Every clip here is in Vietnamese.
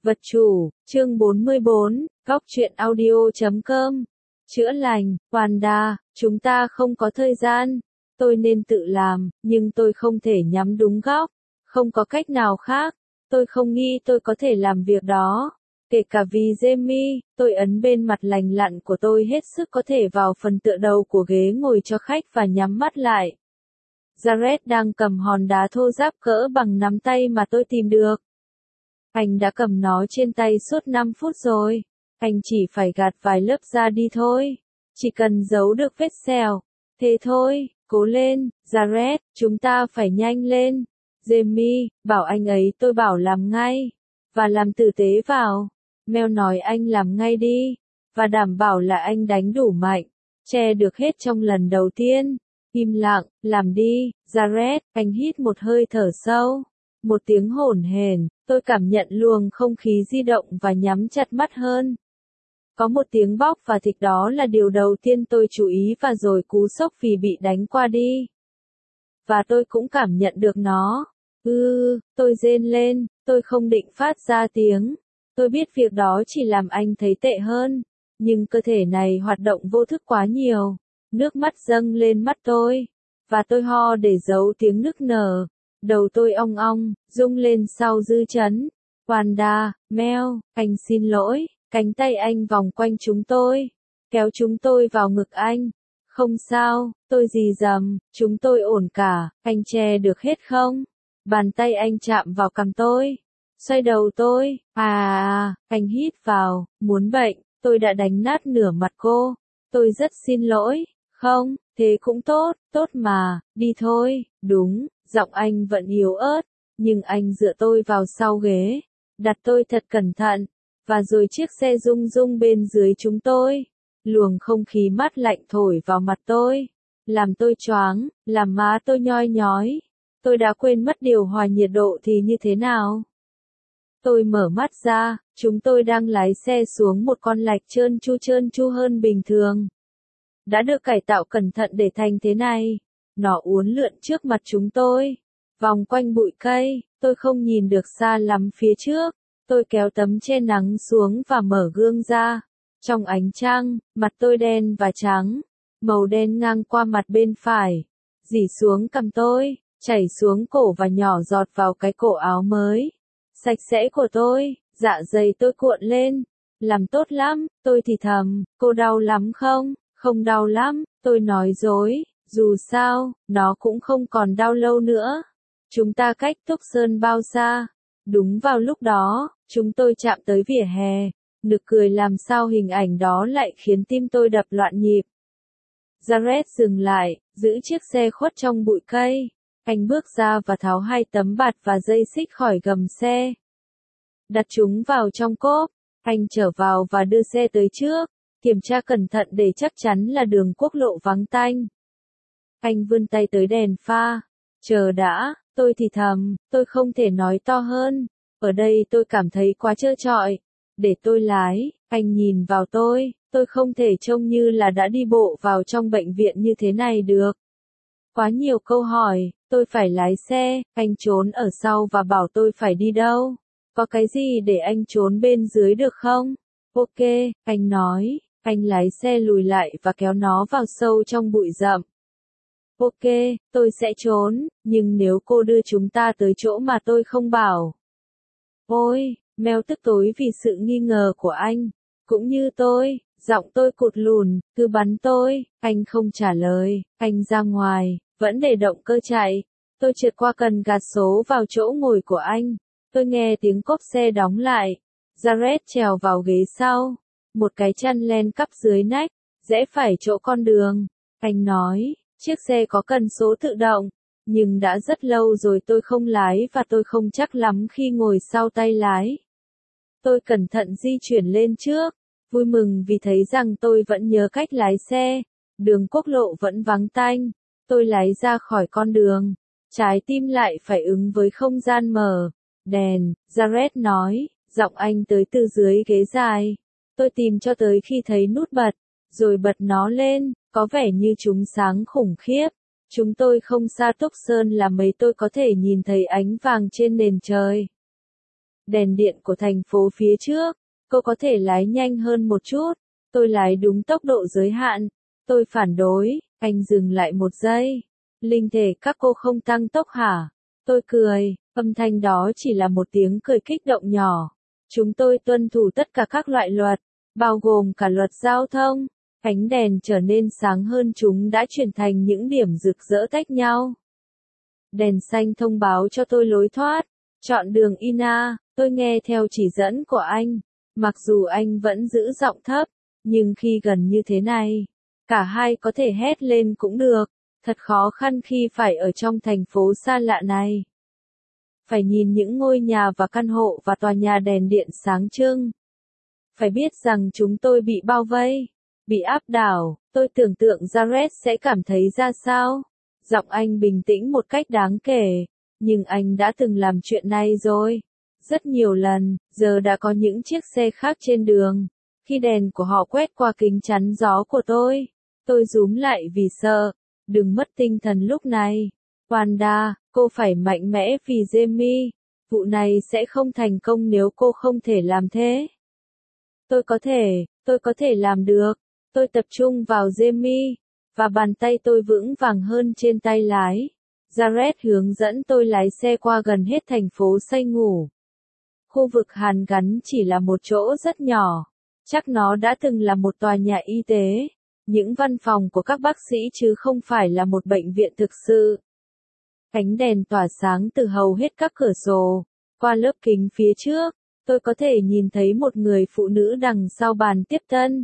Vật chủ, chương 44, góc truyện audio.com. Chữa lành, Wanda, chúng ta không có thời gian. Tôi nên tự làm, nhưng tôi không thể nhắm đúng góc. Không có cách nào khác. Tôi không nghĩ tôi có thể làm việc đó. Kể cả vì Jamie, tôi ấn bên mặt lành lặn của tôi hết sức có thể vào phần tựa đầu của ghế ngồi cho khách và nhắm mắt lại. Jared đang cầm hòn đá thô ráp cỡ bằng nắm tay mà tôi tìm được. Anh đã cầm nó trên tay suốt 5 phút rồi. Anh chỉ phải gạt vài lớp da đi thôi. Chỉ cần giấu được vết sẹo. Thế thôi, cố lên, Jared, chúng ta phải nhanh lên. Jamie, bảo anh ấy tôi bảo làm ngay. Và làm tử tế vào. Mel nói anh làm ngay đi. Và đảm bảo là anh đánh đủ mạnh. Che được hết trong lần đầu tiên. Im lặng, làm đi, Jared, anh hít một hơi thở sâu. Một tiếng hổn hển, tôi cảm nhận luồng không khí di động và nhắm chặt mắt hơn. Có một tiếng bóc và thịt, đó là điều đầu tiên tôi chú ý, và rồi cú sốc vì bị đánh qua đi. Và tôi cũng cảm nhận được nó. Tôi rên lên, tôi không định phát ra tiếng. Tôi biết việc đó chỉ làm anh thấy tệ hơn. Nhưng cơ thể này hoạt động vô thức quá nhiều. Nước mắt dâng lên mắt tôi. Và tôi ho để giấu tiếng nức nở. Đầu tôi ong ong, rung lên sau dư chấn. Wanda, Mel, anh xin lỗi. Cánh tay anh vòng quanh chúng tôi. Kéo chúng tôi vào ngực anh. Không sao, tôi rì rầm, chúng tôi ổn cả, anh che được hết không? Bàn tay anh chạm vào cằm tôi. Xoay đầu tôi. Anh hít vào, muốn bệnh, tôi đã đánh nát nửa mặt cô. Tôi rất xin lỗi. Không, thế cũng tốt, tốt mà, đi thôi, đúng, giọng anh vẫn yếu ớt, nhưng anh dựa tôi vào sau ghế, đặt tôi thật cẩn thận, và rồi chiếc xe rung rung bên dưới chúng tôi. Luồng không khí mát lạnh thổi vào mặt tôi, làm tôi choáng, làm má tôi nhoi nhói. Tôi đã quên mất điều hòa nhiệt độ thì như thế nào. Tôi mở mắt ra, chúng tôi đang lái xe xuống một con lạch trơn tru hơn bình thường. Đã được cải tạo cẩn thận để thành thế này. Nó uốn lượn trước mặt chúng tôi, vòng quanh bụi cây, tôi không nhìn được xa lắm phía trước. Tôi kéo tấm che nắng xuống và mở gương ra. Trong ánh trăng, mặt tôi đen và trắng, màu đen ngang qua mặt bên phải, rỉ xuống cằm tôi, chảy xuống cổ và nhỏ giọt vào cái cổ áo mới sạch sẽ của tôi. Dạ dày tôi cuộn lên. Làm tốt lắm, tôi thì thầm. Cô đau lắm không? Không đau lắm, tôi nói dối, dù sao, nó cũng không còn đau lâu nữa. Chúng ta cách Tucson bao xa? Đúng vào lúc đó, chúng tôi chạm tới vỉa hè. Nực cười làm sao hình ảnh đó lại khiến tim tôi đập loạn nhịp. Jared dừng lại, giữ chiếc xe khuất trong bụi cây. Anh bước ra và tháo 2 tấm bạt và dây xích khỏi gầm xe. Đặt chúng vào trong cốp. Anh trở vào và đưa xe tới trước. Kiểm tra cẩn thận để chắc chắn là đường quốc lộ vắng tanh. Anh vươn tay tới đèn pha. Chờ đã, tôi thì thầm, tôi không thể nói to hơn. Ở đây tôi cảm thấy quá trơ trọi. Để tôi lái, anh nhìn vào tôi không thể trông như là đã đi bộ vào trong bệnh viện như thế này được. Quá nhiều câu hỏi, tôi phải lái xe, anh trốn ở sau và bảo tôi phải đi đâu. Có cái gì để anh trốn bên dưới được không? Ok, anh nói. Anh lái xe lùi lại và kéo nó vào sâu trong bụi rậm. Ok, tôi sẽ trốn, nhưng nếu cô đưa chúng ta tới chỗ mà tôi không bảo. Ôi, Mel tức tối vì sự nghi ngờ của anh. Cũng như tôi, giọng tôi cụt lùn, cứ bắn tôi. Anh không trả lời, anh ra ngoài, vẫn để động cơ chạy. Tôi trượt qua cần gạt số vào chỗ ngồi của anh. Tôi nghe tiếng cốp xe đóng lại. Jared trèo vào ghế sau. Một cái chăn len cắp dưới nách, rẽ phải chỗ con đường. Anh nói, chiếc xe có cần số tự động, nhưng đã rất lâu rồi tôi không lái và tôi không chắc lắm khi ngồi sau tay lái. Tôi cẩn thận di chuyển lên trước, vui mừng vì thấy rằng tôi vẫn nhớ cách lái xe. Đường quốc lộ vẫn vắng tanh. Tôi lái ra khỏi con đường. Trái tim lại phải ứng với không gian mở. Đèn, Jared nói, giọng anh tới từ dưới ghế dài. Tôi tìm cho tới khi thấy nút bật, rồi bật nó lên, có vẻ như chúng sáng khủng khiếp. Chúng tôi không xa Tucson là mấy, tôi có thể nhìn thấy ánh vàng trên nền trời. Đèn điện của thành phố phía trước, cô có thể lái nhanh hơn một chút. Tôi lái đúng tốc độ giới hạn. Tôi phản đối, anh dừng lại một giây. Linh thể các cô không tăng tốc hả? Tôi cười, âm thanh đó chỉ là một tiếng cười kích động nhỏ. Chúng tôi tuân thủ tất cả các loại luật, bao gồm cả luật giao thông. Ánh đèn trở nên sáng hơn, chúng đã chuyển thành những điểm rực rỡ tách nhau. Đèn xanh thông báo cho tôi lối thoát. Chọn đường Ina, tôi nghe theo chỉ dẫn của anh. Mặc dù anh vẫn giữ giọng thấp, nhưng khi gần như thế này, cả hai có thể hét lên cũng được. Thật khó khăn khi phải ở trong thành phố xa lạ này. Phải nhìn những ngôi nhà và căn hộ và tòa nhà đèn điện sáng trưng. Phải biết rằng chúng tôi bị bao vây, bị áp đảo. Tôi tưởng tượng Jared sẽ cảm thấy ra sao. Giọng anh bình tĩnh một cách đáng kể. Nhưng anh đã từng làm chuyện này rồi. Rất nhiều lần, giờ đã có những chiếc xe khác trên đường. Khi đèn của họ quét qua kính chắn gió của tôi rúm lại vì sợ. Đừng mất tinh thần lúc này. Wanda, cô phải mạnh mẽ vì Jamie. Vụ này sẽ không thành công nếu cô không thể làm thế. Tôi có thể làm được. Tôi tập trung vào Jamie, và bàn tay tôi vững vàng hơn trên tay lái. Jared hướng dẫn tôi lái xe qua gần hết thành phố say ngủ. Khu vực hàn gắn chỉ là một chỗ rất nhỏ. Chắc nó đã từng là một tòa nhà y tế. Những văn phòng của các bác sĩ chứ không phải là một bệnh viện thực sự. Ánh đèn tỏa sáng từ hầu hết các cửa sổ. Qua lớp kính phía trước, tôi có thể nhìn thấy một người phụ nữ đằng sau bàn tiếp tân.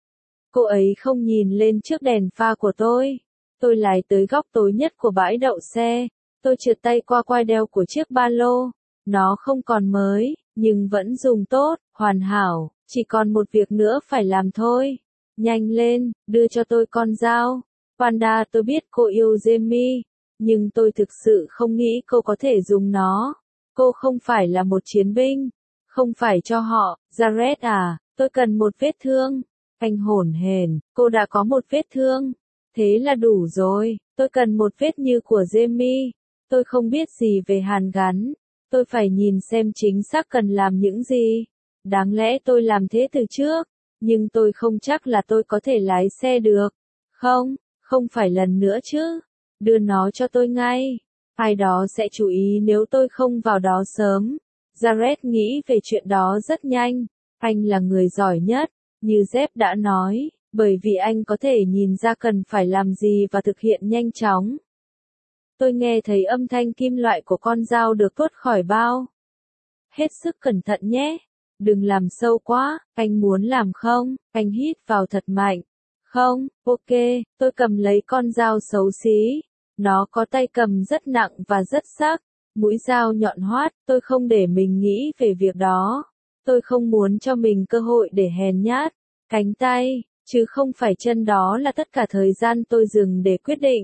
Cô ấy không nhìn lên trước đèn pha của tôi. Tôi lái tới góc tối nhất của bãi đậu xe. Tôi trượt tay qua quai đeo của chiếc ba lô. Nó không còn mới, nhưng vẫn dùng tốt, hoàn hảo. Chỉ còn một việc nữa phải làm thôi. Nhanh lên, đưa cho tôi con dao. Wanda, tôi biết cô yêu Jamie, nhưng tôi thực sự không nghĩ cô có thể dùng nó. Cô không phải là một chiến binh. Không phải cho họ. Jared à, tôi cần một vết thương. Anh hổn hển, cô đã có một vết thương. Thế là đủ rồi, tôi cần một vết như của Jamie. Tôi không biết gì về hàn gắn. Tôi phải nhìn xem chính xác cần làm những gì. Đáng lẽ tôi làm thế từ trước, nhưng tôi không chắc là tôi có thể lái xe được. Không phải lần nữa chứ. Đưa nó cho tôi ngay. Ai đó sẽ chú ý nếu tôi không vào đó sớm. Jared nghĩ về chuyện đó rất nhanh. Anh là người giỏi nhất, như Jeff đã nói, bởi vì anh có thể nhìn ra cần phải làm gì và thực hiện nhanh chóng. Tôi nghe thấy âm thanh kim loại của con dao được tuốt khỏi bao. Hết sức cẩn thận nhé. Đừng làm sâu quá, anh muốn làm không? Anh hít vào thật mạnh. Không, ok, tôi cầm lấy con dao xấu xí. Nó có tay cầm rất nặng và rất sắc. Mũi dao nhọn hoắt, tôi không để mình nghĩ về việc đó. Tôi không muốn cho mình cơ hội để hèn nhát. Cánh tay, chứ không phải chân, đó là tất cả thời gian tôi dừng để quyết định.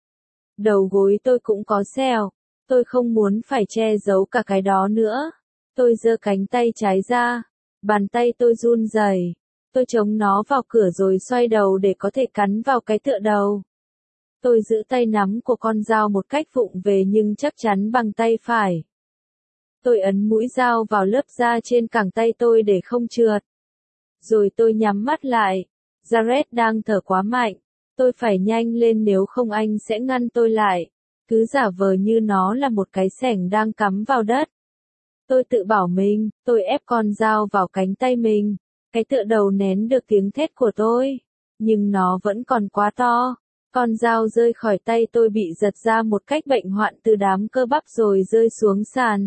Đầu gối tôi cũng có sẹo. Tôi không muốn phải che giấu cả cái đó nữa. Tôi giơ cánh tay trái ra. Bàn tay tôi run rẩy. Tôi chống nó vào cửa rồi xoay đầu để có thể cắn vào cái tựa đầu. Tôi giữ tay nắm của con dao một cách vụng về nhưng chắc chắn bằng tay phải. Tôi ấn mũi dao vào lớp da trên cẳng tay tôi để không trượt. Rồi tôi nhắm mắt lại. Jared đang thở quá mạnh. Tôi phải nhanh lên nếu không anh sẽ ngăn tôi lại. Cứ giả vờ như nó là một cái xẻng đang cắm vào đất. Tôi tự bảo mình, tôi ép con dao vào cánh tay mình. Cái tựa đầu nén được tiếng thét của tôi. Nhưng nó vẫn còn quá to. Con dao rơi khỏi tay tôi bị giật ra một cách bệnh hoạn từ đám cơ bắp rồi rơi xuống sàn.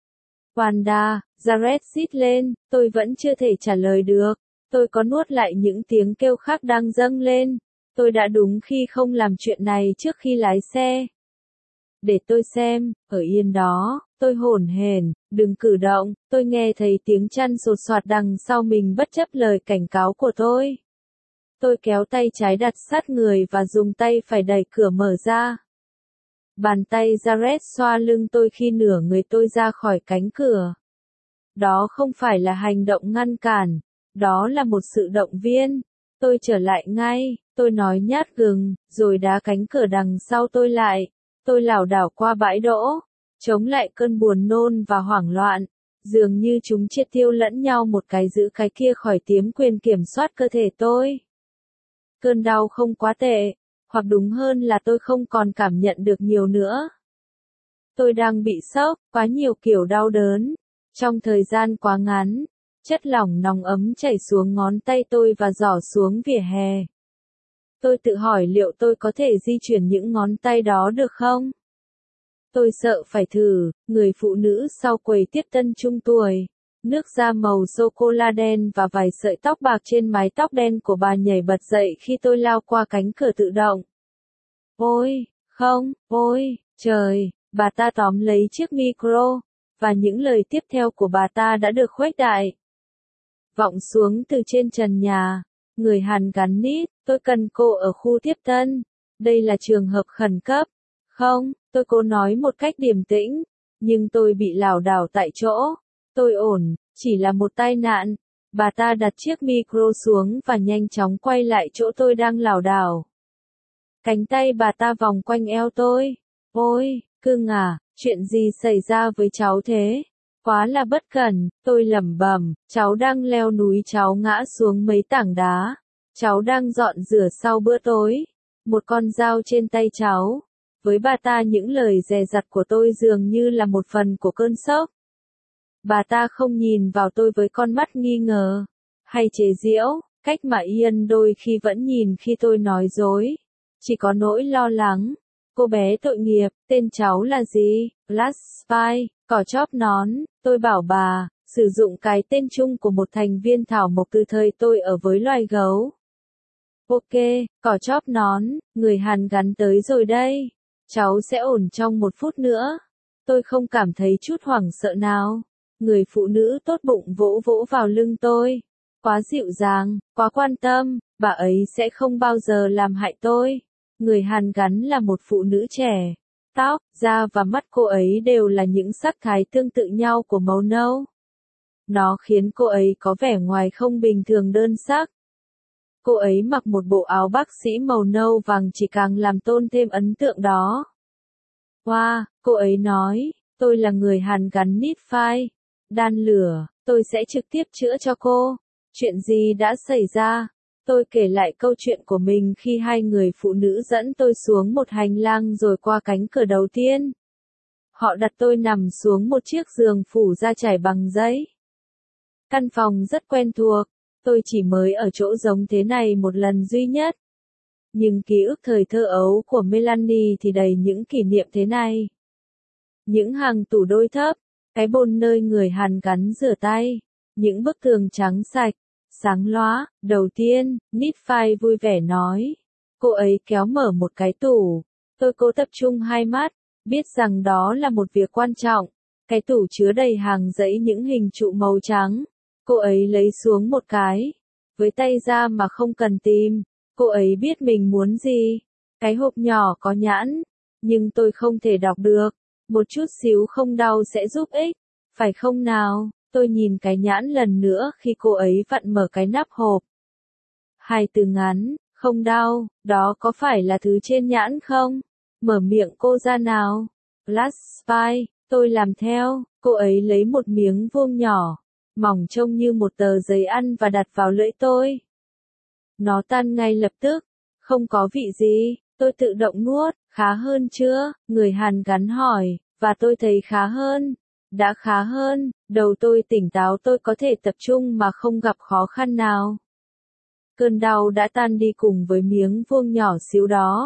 Wanda, Jared rít lên, tôi vẫn chưa thể trả lời được. Tôi có nuốt lại những tiếng kêu khác đang dâng lên. Tôi đã đúng khi không làm chuyện này trước khi lái xe. Để tôi xem, ở yên đó, tôi hổn hển, đừng cử động. Tôi nghe thấy tiếng chăn sột soạt đằng sau mình bất chấp lời cảnh cáo của tôi. Tôi kéo tay trái đặt sát người và dùng tay phải đẩy cửa mở ra. Bàn tay Jared xoa lưng tôi khi nửa người tôi ra khỏi cánh cửa. Đó không phải là hành động ngăn cản, đó là một sự động viên. Tôi trở lại ngay, tôi nói nhát gừng, rồi đá cánh cửa đằng sau tôi lại. Tôi lảo đảo qua bãi đỗ, chống lại cơn buồn nôn và hoảng loạn. Dường như chúng triệt tiêu lẫn nhau một cái giữ cái kia khỏi tiếm quyền kiểm soát cơ thể tôi. Cơn đau không quá tệ, hoặc đúng hơn là tôi không còn cảm nhận được nhiều nữa. Tôi đang bị sốc, quá nhiều kiểu đau đớn. Trong thời gian quá ngắn, chất lỏng nóng ấm chảy xuống ngón tay tôi và rỏ xuống vỉa hè. Tôi tự hỏi liệu tôi có thể di chuyển những ngón tay đó được không? Tôi sợ phải thử, người phụ nữ sau quầy tiếp tân trung tuổi. Nước da màu sô-cô-la đen và vài sợi tóc bạc trên mái tóc đen của bà nhảy bật dậy khi tôi lao qua cánh cửa tự động. Ôi, không, ôi, trời, bà ta tóm lấy chiếc micro, và những lời tiếp theo của bà ta đã được khuếch đại. Vọng xuống từ trên trần nhà, người Hàn gắn nít, tôi cần cô ở khu tiếp tân. Đây là trường hợp khẩn cấp. Không, tôi cố nói một cách điềm tĩnh, nhưng tôi bị lảo đảo tại chỗ. Tôi ổn, chỉ là một tai nạn. Bà ta đặt chiếc micro xuống và nhanh chóng quay lại chỗ tôi đang lảo đảo. Cánh tay bà ta vòng quanh eo tôi. Ôi, cưng à, chuyện gì xảy ra với cháu thế? Quá là bất cẩn, tôi lẩm bẩm, cháu đang leo núi, cháu ngã xuống mấy tảng đá. Cháu đang dọn rửa sau bữa tối. Một con dao trên tay cháu. Với bà ta những lời dè dặt của tôi dường như là một phần của cơn sốc. Bà ta không nhìn vào tôi với con mắt nghi ngờ, hay chế giễu, cách mà Ian đôi khi vẫn nhìn khi tôi nói dối. Chỉ có nỗi lo lắng. Cô bé tội nghiệp, tên cháu là gì? Last Spy, cỏ chóp nón, tôi bảo bà, sử dụng cái tên chung của một thành viên thảo mộc từ thời tôi ở với loài gấu. Ok, cỏ chóp nón, người Hàn gắn tới rồi đây. Cháu sẽ ổn trong 1 phút nữa. Tôi không cảm thấy chút hoảng sợ nào. Người phụ nữ tốt bụng vỗ vỗ vào lưng tôi. Quá dịu dàng, quá quan tâm, bà ấy sẽ không bao giờ làm hại tôi. Người Hàn gắn là một phụ nữ trẻ. Tóc, da và mắt cô ấy đều là những sắc thái tương tự nhau của màu nâu. Nó khiến cô ấy có vẻ ngoài không bình thường đơn sắc. Cô ấy mặc một bộ áo bác sĩ màu nâu vàng chỉ càng làm tôn thêm ấn tượng đó. Wow, cô ấy nói, tôi là người Hàn gắn nít phai. Đan lửa, tôi sẽ trực tiếp chữa cho cô. Chuyện gì đã xảy ra? Tôi kể lại câu chuyện của mình khi hai người phụ nữ dẫn tôi xuống một hành lang rồi qua cánh cửa đầu tiên. Họ đặt tôi nằm xuống một chiếc giường phủ da trải bằng giấy. Căn phòng rất quen thuộc, tôi chỉ mới ở chỗ giống thế này một lần duy nhất. Nhưng ký ức thời thơ ấu của Melanie thì đầy những kỷ niệm thế này. Những hàng tủ đôi thấp, cái bồn nơi người Hàn gắn rửa tay, những bức tường trắng sạch, sáng lóa. Đầu tiên, Nitfai vui vẻ nói. Cô ấy kéo mở một cái tủ. Tôi cố tập trung hai mắt, biết rằng đó là một việc quan trọng. Cái tủ chứa đầy hàng dãy những hình trụ màu trắng. Cô ấy lấy xuống một cái. Với tay ra mà không cần tìm. Cô ấy biết mình muốn gì. Cái hộp nhỏ có nhãn. Nhưng tôi không thể đọc được. Một chút xíu không đau sẽ giúp ích. Phải không nào? Tôi nhìn cái nhãn lần nữa khi cô ấy vặn mở cái nắp hộp. 2 từ ngắn, không đau, đó có phải là thứ trên nhãn không? Mở miệng cô ra nào. Last Spy, tôi làm theo. Cô ấy lấy một miếng vuông nhỏ, mỏng trông như một tờ giấy ăn và đặt vào lưỡi tôi. Nó tan ngay lập tức. Không có vị gì, tôi tự động nuốt. Khá hơn chưa? Người Hàn gắn hỏi, và tôi thấy khá hơn. Đã khá hơn, đầu tôi tỉnh táo, tôi có thể tập trung mà không gặp khó khăn nào. Cơn đau đã tan đi cùng với miếng vuông nhỏ xíu đó.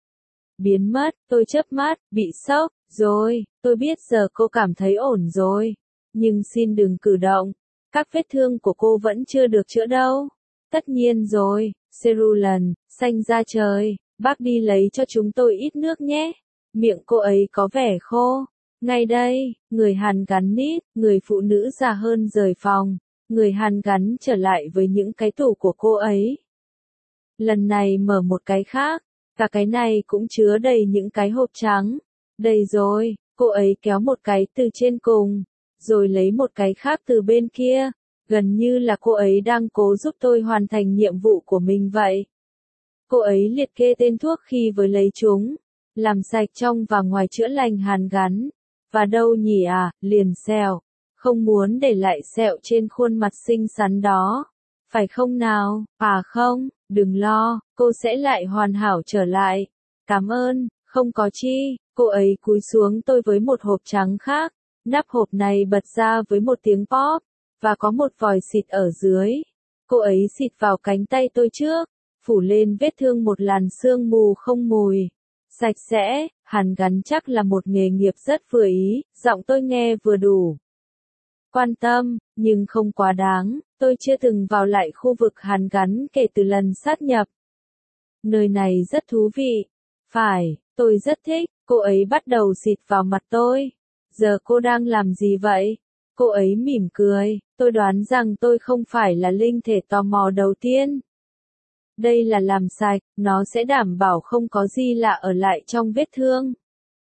Biến mất, tôi chớp mắt, bị sốc, rồi, tôi biết giờ cô cảm thấy ổn rồi. Nhưng xin đừng cử động, các vết thương của cô vẫn chưa được chữa đâu. Tất nhiên rồi, Cerulean, xanh da trời, bác đi lấy cho chúng tôi ít nước nhé. Miệng cô ấy có vẻ khô. Ngay đây, người Hàn gắn nít, người phụ nữ già hơn rời phòng. Người Hàn gắn trở lại với những cái tủ của cô ấy. Lần này mở một cái khác, cả cái này cũng chứa đầy những cái hộp trắng. Đây rồi, cô ấy kéo một cái từ trên cùng, rồi lấy một cái khác từ bên kia. Gần như là cô ấy đang cố giúp tôi hoàn thành nhiệm vụ của mình vậy. Cô ấy liệt kê tên thuốc khi vừa lấy chúng. Làm sạch trong và ngoài chữa lành Hàn gắn. Và đâu nhỉ à, liền xèo. không muốn để lại sẹo trên khuôn mặt xinh xắn đó. Phải không nào? À không, đừng lo, cô sẽ lại hoàn hảo trở lại. Cảm ơn, không có chi. Cô ấy cúi xuống tôi với một hộp trắng khác. Nắp hộp này bật ra với một tiếng pop, và có một vòi xịt ở dưới. Cô ấy xịt vào cánh tay tôi trước, phủ lên vết thương một làn sương mù không mùi. Sạch sẽ, hàn gắn chắc là một nghề nghiệp rất vừa ý, giọng tôi nghe vừa đủ quan tâm, nhưng không quá đáng. Tôi chưa từng vào lại khu vực hàn gắn kể từ lần sát nhập. Nơi này rất thú vị. Phải, tôi rất thích. Cô ấy bắt đầu xịt vào mặt tôi. Giờ cô đang làm gì vậy? Cô ấy mỉm cười. Tôi đoán rằng tôi không phải là linh thể tò mò đầu tiên. Đây là làm sạch, nó sẽ đảm bảo không có gì lạ ở lại trong vết thương.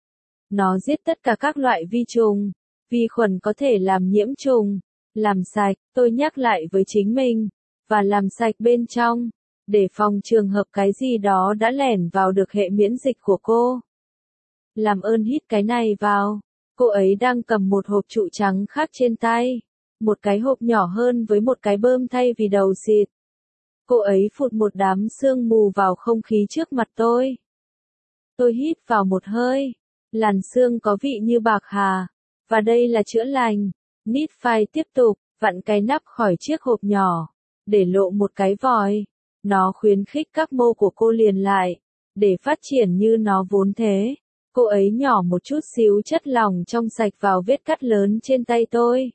Nó giết tất cả các loại vi trùng. Vi khuẩn có thể làm nhiễm trùng. Làm sạch, tôi nhắc lại với chính mình. Và làm sạch bên trong. Để phòng trường hợp cái gì đó đã lẻn vào được hệ miễn dịch của cô. Làm ơn hít cái này vào. Cô ấy đang cầm một hộp trụ trắng khác trên tay. Một cái hộp nhỏ hơn với một cái bơm thay vì đầu xịt. Cô ấy phụt một đám sương mù vào không khí trước mặt tôi. Tôi hít vào một hơi. Làn sương có vị như bạc hà. Và đây là chữa lành. Nít phai tiếp tục, vặn cái nắp khỏi chiếc hộp nhỏ. Để lộ một cái vòi. Nó khuyến khích các mô của cô liền lại. Để phát triển như nó vốn thế. Cô ấy nhỏ một chút xíu chất lỏng trong sạch vào vết cắt lớn trên tay tôi.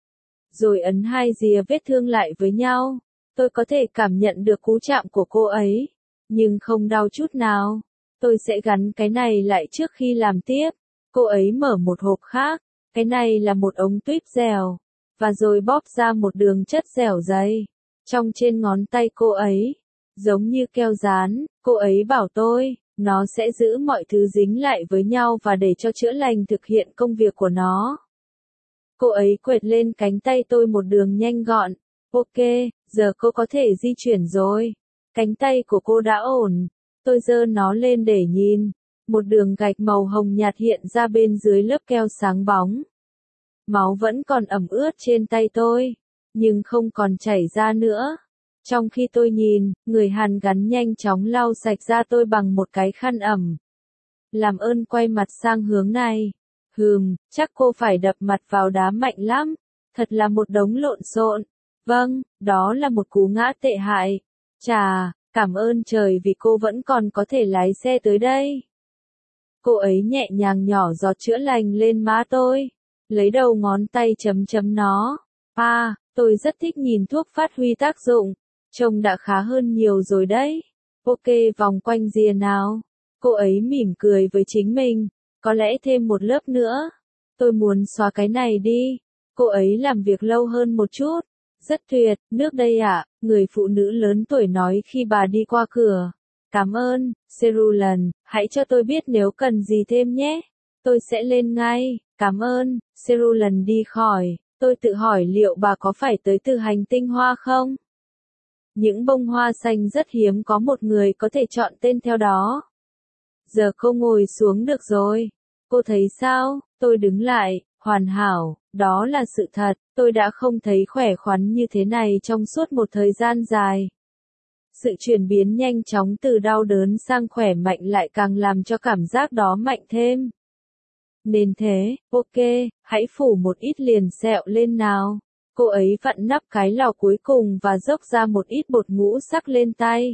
Rồi ấn hai rìa vết thương lại với nhau. Tôi có thể cảm nhận được cú chạm của cô ấy. Nhưng không đau chút nào. Tôi sẽ gắn cái này lại trước khi làm tiếp. Cô ấy mở một hộp khác. Cái này là một ống tuyếp dẻo. Và rồi bóp ra một đường chất dẻo dày. Trong trên ngón tay cô ấy. Giống như keo dán. Cô ấy bảo tôi. Nó sẽ giữ mọi thứ dính lại với nhau và để cho chữa lành thực hiện công việc của nó. Cô ấy quệt lên cánh tay tôi một đường nhanh gọn. Ok, giờ cô có thể di chuyển rồi. Cánh tay của cô đã ổn. Tôi giơ nó lên để nhìn. Một đường gạch màu hồng nhạt hiện ra bên dưới lớp keo sáng bóng. Máu vẫn còn ẩm ướt trên tay tôi. Nhưng không còn chảy ra nữa. Trong khi tôi nhìn, người hàn gắn nhanh chóng lau sạch da tôi bằng một cái khăn ẩm. Làm ơn quay mặt sang hướng này. Chắc cô phải đập mặt vào đá mạnh lắm. Thật là một đống lộn xộn. Vâng, đó là một cú ngã tệ hại. Chà, cảm ơn trời vì cô vẫn còn có thể lái xe tới đây. Cô ấy nhẹ nhàng nhỏ giọt chữa lành lên má tôi. Lấy đầu ngón tay chấm chấm nó. Tôi rất thích nhìn thuốc phát huy tác dụng. Trông đã khá hơn nhiều rồi đấy. Ok, vòng quanh rìa nào. Cô ấy mỉm cười với chính mình. Có lẽ thêm một lớp nữa. Tôi muốn xóa cái này đi. Cô ấy làm việc lâu hơn một chút. Rất tuyệt, nước đây ạ, người phụ nữ lớn tuổi nói khi bà đi qua cửa. Cảm ơn, Cerulean, hãy cho tôi biết nếu cần gì thêm nhé. Tôi sẽ lên ngay, cảm ơn, Cerulean đi khỏi. Tôi tự hỏi liệu bà có phải tới từ hành tinh hoa không? Những bông hoa xanh rất hiếm có một người có thể chọn tên theo đó. Giờ cô ngồi xuống được rồi. Cô thấy sao? Tôi đứng lại, hoàn hảo, đó là sự thật, tôi đã không thấy khỏe khoắn như thế này trong suốt một thời gian dài. Sự chuyển biến nhanh chóng từ đau đớn sang khỏe mạnh lại càng làm cho cảm giác đó mạnh thêm. Nên thế, ok, hãy phủ một ít liền sẹo lên nào. Cô ấy vặn nắp cái lò cuối cùng và dốc ra một ít bột ngũ sắc lên tay.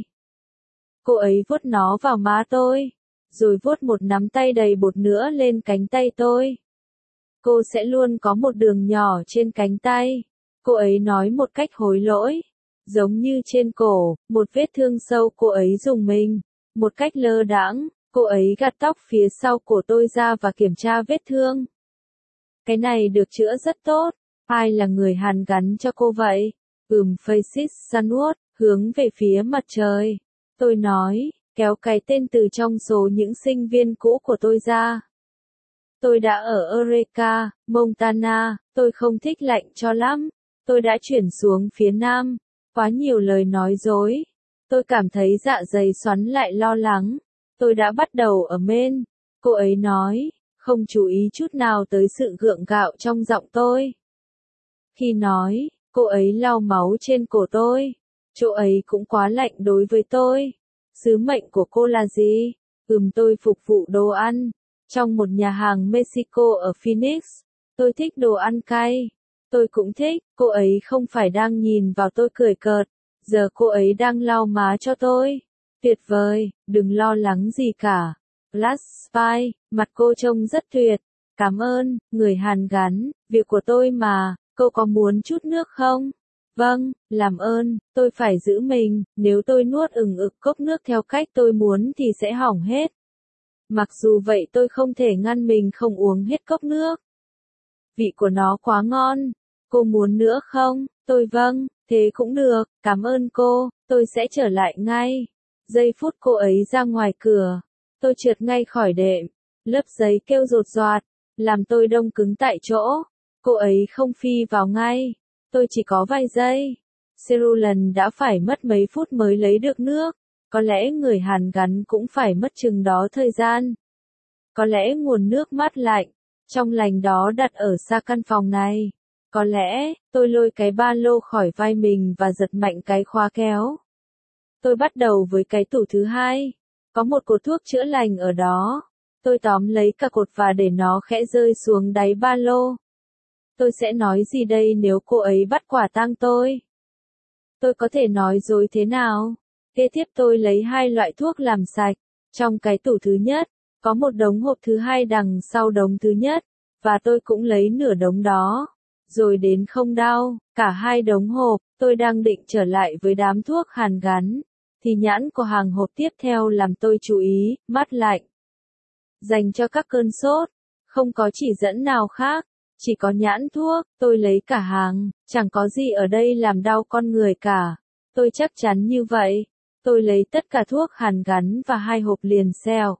Cô ấy vuốt nó vào má tôi, rồi vuốt một nắm tay đầy bột nữa lên cánh tay tôi. Cô sẽ luôn có một đường nhỏ trên cánh tay. Cô ấy nói một cách hối lỗi. Giống như trên cổ, một vết thương sâu cô ấy dùng mình. Một cách lơ đãng, cô ấy gạt tóc phía sau cổ tôi ra và kiểm tra vết thương. Cái này được chữa rất tốt. Ai là người hàn gắn cho cô vậy? Faces Sunwood, hướng về phía mặt trời. Tôi nói, kéo cái tên từ trong số những sinh viên cũ của tôi ra. Tôi đã ở Eureka, Montana, tôi không thích lạnh cho lắm. Tôi đã chuyển xuống phía nam. Quá nhiều lời nói dối. Tôi cảm thấy dạ dày xoắn lại lo lắng. Tôi đã bắt đầu ở Maine. Cô ấy nói, không chú ý chút nào tới sự gượng gạo trong giọng tôi. Khi nói, cô ấy lau máu trên cổ tôi. Chỗ ấy cũng quá lạnh đối với tôi. Sứ mệnh của cô là gì? Tôi phục vụ đồ ăn. Trong một nhà hàng Mexico ở Phoenix. Tôi thích đồ ăn cay. Tôi cũng thích, cô ấy không phải đang nhìn vào tôi cười cợt. Giờ cô ấy đang lau má cho tôi. Tuyệt vời, đừng lo lắng gì cả. Last Spy, mặt cô trông rất tuyệt. Cảm ơn, người Hàn gắn, việc của tôi mà, cô có muốn chút nước không? Vâng, làm ơn, tôi phải giữ mình, nếu tôi nuốt cốc nước theo cách tôi muốn thì sẽ hỏng hết. Mặc dù vậy tôi không thể ngăn mình không uống hết cốc nước. Vị của nó quá ngon. Cô muốn nữa không? Vâng, thế cũng được, cảm ơn cô, tôi sẽ trở lại ngay. Giây phút cô ấy ra ngoài cửa, tôi trượt ngay khỏi đệm, lớp giấy kêu rột rọa, làm tôi đông cứng tại chỗ. Cô ấy không phi vào ngay, tôi chỉ có vài giây. Cerulean đã phải mất mấy phút mới lấy được nước, có lẽ người Hàn gắn cũng phải mất chừng đó thời gian. Có lẽ nguồn nước mát lạnh, trong lành đó đặt ở xa căn phòng này. Có lẽ, tôi lôi cái ba lô khỏi vai mình và giật mạnh cái khóa kéo. Tôi bắt đầu với cái tủ thứ hai. Có một cột thuốc chữa lành ở đó. Tôi tóm lấy cả cột và để nó khẽ rơi xuống đáy ba lô. Tôi sẽ nói gì đây nếu cô ấy bắt quả tang tôi? Tôi có thể nói dối thế nào? Kế tiếp tôi lấy 2 loại thuốc làm sạch. Trong cái tủ thứ nhất, có một đống hộp thứ hai đằng sau đống thứ nhất, và tôi cũng lấy nửa đống đó. Rồi đến không đau, cả 2 đống hộp, tôi đang định trở lại với đám thuốc Hàn gắn, thì nhãn của hàng hộp tiếp theo làm tôi chú ý, mát lạnh. Dành cho các cơn sốt, không có chỉ dẫn nào khác, chỉ có nhãn thuốc, tôi lấy cả hàng, chẳng có gì ở đây làm đau con người cả. Tôi chắc chắn như vậy. Tôi lấy tất cả thuốc Hàn gắn và 2 hộp liền xeo.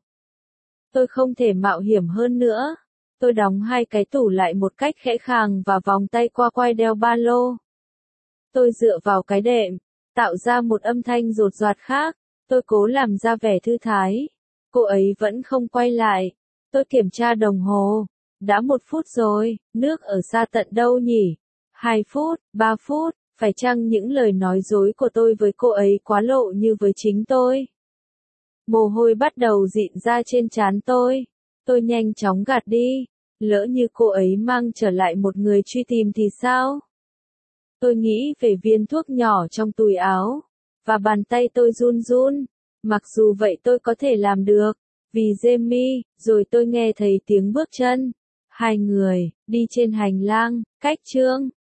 Tôi không thể mạo hiểm hơn nữa. Tôi đóng 2 cái tủ lại một cách khẽ khàng và vòng tay qua quai đeo ba lô. Tôi dựa vào cái đệm, tạo ra một âm thanh rột rạt khác. Tôi cố làm ra vẻ thư thái. Cô ấy vẫn không quay lại. Tôi kiểm tra đồng hồ. Đã 1 phút rồi, nước ở xa tận đâu nhỉ? 2 phút, 3 phút, phải chăng những lời nói dối của tôi với cô ấy quá lộ như với chính tôi? Mồ hôi bắt đầu rịn ra trên trán tôi. Tôi nhanh chóng gạt đi. Lỡ như cô ấy mang trở lại một người truy tìm thì sao? Tôi nghĩ về viên thuốc nhỏ trong túi áo. Và bàn tay tôi run run. Mặc dù vậy tôi có thể làm được. Vì Jamie, rồi tôi nghe thấy tiếng bước chân. 2 người, đi trên hành lang, cách chương.